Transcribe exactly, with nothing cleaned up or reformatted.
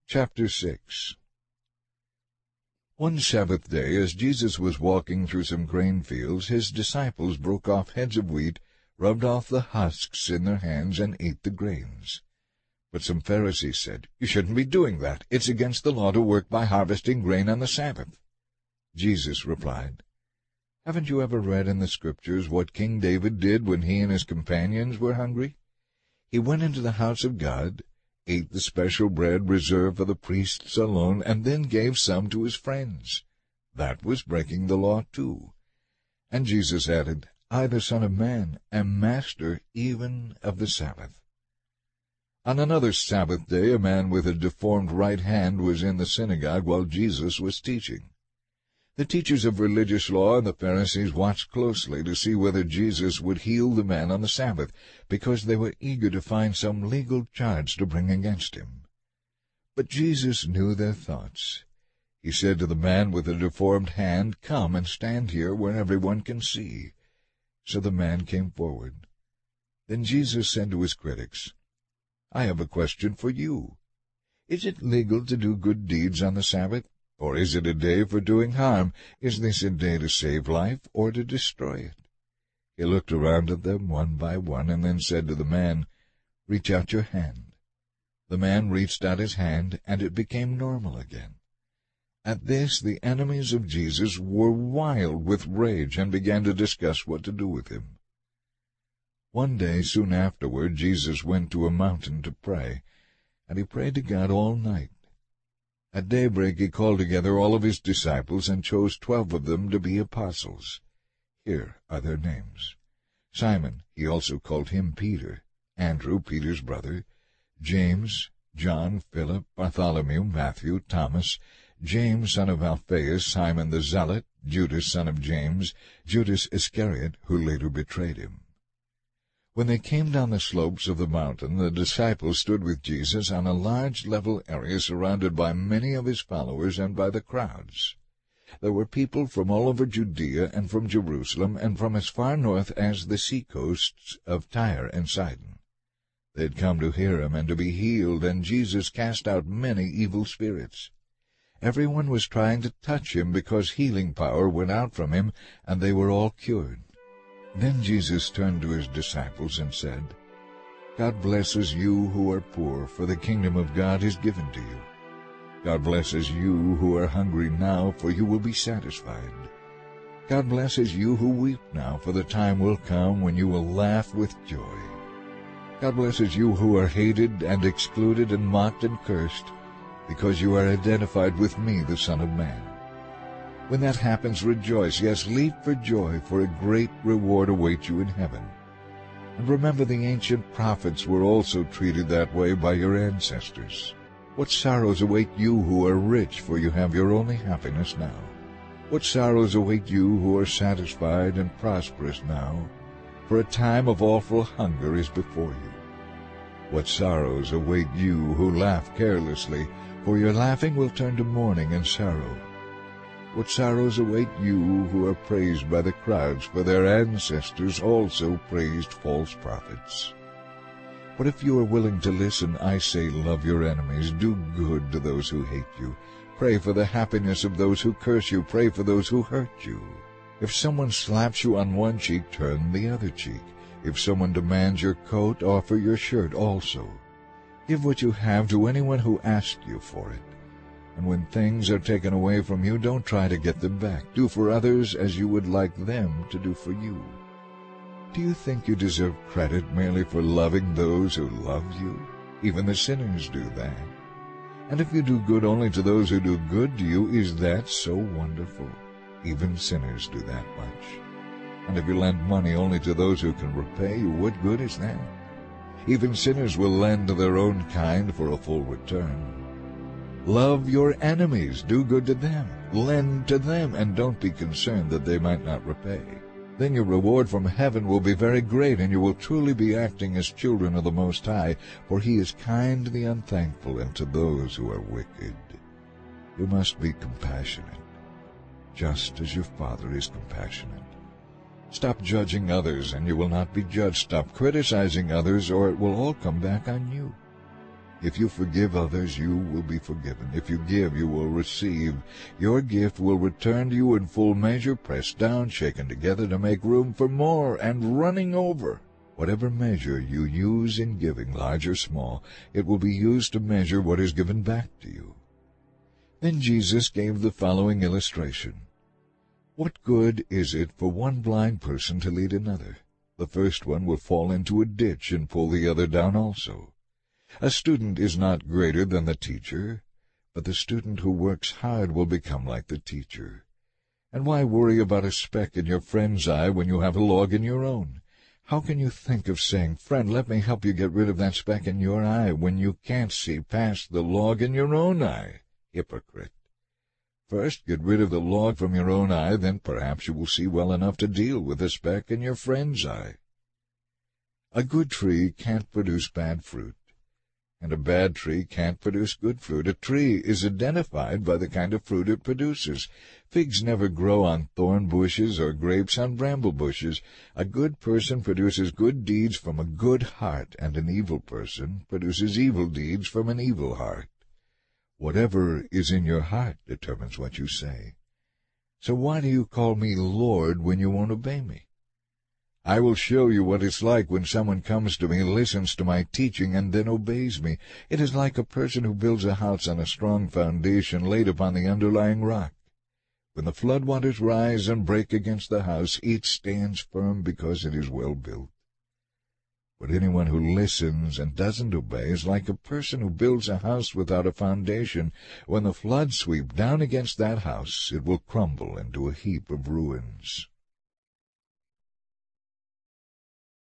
Chapter six. One Sabbath day, as Jesus was walking through some grain fields, his disciples broke off heads of wheat, rubbed off the husks in their hands, and ate the grains. But some Pharisees said, "You shouldn't be doing that. It's against the law to work by harvesting grain on the Sabbath." Jesus replied, "Haven't you ever read in the Scriptures what King David did when he and his companions were hungry? He went into the house of God, ate the special bread reserved for the priests alone, and then gave some to his friends. That was breaking the law too." And Jesus added, "I, the Son of Man, am master even of the Sabbath." On another Sabbath day, a man with a deformed right hand was in the synagogue while Jesus was teaching. The teachers of religious law and the Pharisees watched closely to see whether Jesus would heal the man on the Sabbath, because they were eager to find some legal charge to bring against him. But Jesus knew their thoughts. He said to the man with the deformed hand, "Come and stand here where everyone can see." So the man came forward. Then Jesus said to his critics, "I have a question for you. Is it legal to do good deeds on the Sabbath? Or is it a day for doing harm? Is this a day to save life or to destroy it?" He looked around at them one by one and then said to the man, "Reach out your hand." The man reached out his hand, and it became normal again. At this the enemies of Jesus were wild with rage and began to discuss what to do with him. One day soon afterward Jesus went to a mountain to pray, and he prayed to God all night. At daybreak he called together all of his disciples and chose twelve of them to be apostles. Here are their names: Simon, he also called him Peter; Andrew, Peter's brother; James, John, Philip, Bartholomew, Matthew, Thomas; James, son of Alphaeus, Simon the Zealot; Judas, son of James; Judas Iscariot, who later betrayed him. When they came down the slopes of the mountain, the disciples stood with Jesus on a large level area surrounded by many of his followers and by the crowds. There were people from all over Judea and from Jerusalem and from as far north as the seacoasts of Tyre and Sidon. They had come to hear him and to be healed, and Jesus cast out many evil spirits. Everyone was trying to touch him because healing power went out from him, and they were all cured. Then Jesus turned to his disciples and said, "God blesses you who are poor, for the kingdom of God is given to you. God blesses you who are hungry now, for you will be satisfied. God blesses you who weep now, for the time will come when you will laugh with joy. God blesses you who are hated and excluded and mocked and cursed, because you are identified with me, the Son of Man. When that happens, rejoice, yes, leap for joy, for a great reward awaits you in heaven. And remember, the ancient prophets were also treated that way by your ancestors. What sorrows await you who are rich, for you have your only happiness now. What sorrows await you who are satisfied and prosperous now, for a time of awful hunger is before you. What sorrows await you who laugh carelessly, for your laughing will turn to mourning and sorrow. What sorrows await you who are praised by the crowds, for their ancestors also praised false prophets. But if you are willing to listen, I say, love your enemies, do good to those who hate you, pray for the happiness of those who curse you, pray for those who hurt you. If someone slaps you on one cheek, turn the other cheek. If someone demands your coat, offer your shirt also. Give what you have to anyone who asks you for it. And when things are taken away from you, don't try to get them back. Do for others as you would like them to do for you. Do you think you deserve credit merely for loving those who love you? Even the sinners do that. And if you do good only to those who do good to you, is that so wonderful? Even sinners do that much. And if you lend money only to those who can repay you, what good is that? Even sinners will lend to their own kind for a full return. Love your enemies, do good to them, lend to them, and don't be concerned that they might not repay. Then your reward from heaven will be very great, and you will truly be acting as children of the Most High, for he is kind to the unthankful and to those who are wicked. You must be compassionate, just as your Father is compassionate. Stop judging others, and you will not be judged. Stop criticizing others, or it will all come back on you. If you forgive others, you will be forgiven. If you give, you will receive. Your gift will return to you in full measure, pressed down, shaken together to make room for more, and running over. Whatever measure you use in giving, large or small, it will be used to measure what is given back to you. Then Jesus gave the following illustration. What good is it for one blind person to lead another? The first one will fall into a ditch and pull the other down also. A student is not greater than the teacher, but the student who works hard will become like the teacher. And why worry about a speck in your friend's eye when you have a log in your own? How can you think of saying, "Friend, let me help you get rid of that speck in your eye," when you can't see past the log in your own eye? Hypocrite! First get rid of the log from your own eye, then perhaps you will see well enough to deal with the speck in your friend's eye. A good tree can't produce bad fruit, and a bad tree can't produce good fruit. A tree is identified by the kind of fruit it produces. Figs never grow on thorn bushes or grapes on bramble bushes. A good person produces good deeds from a good heart, and an evil person produces evil deeds from an evil heart. Whatever is in your heart determines what you say. So why do you call me Lord when you won't obey me? I will show you what it's like when someone comes to me, listens to my teaching, and then obeys me. It is like a person who builds a house on a strong foundation laid upon the underlying rock. When the flood waters rise and break against the house, it stands firm because it is well built. But anyone who listens and doesn't obey is like a person who builds a house without a foundation. When the floods sweep down against that house, it will crumble into a heap of ruins.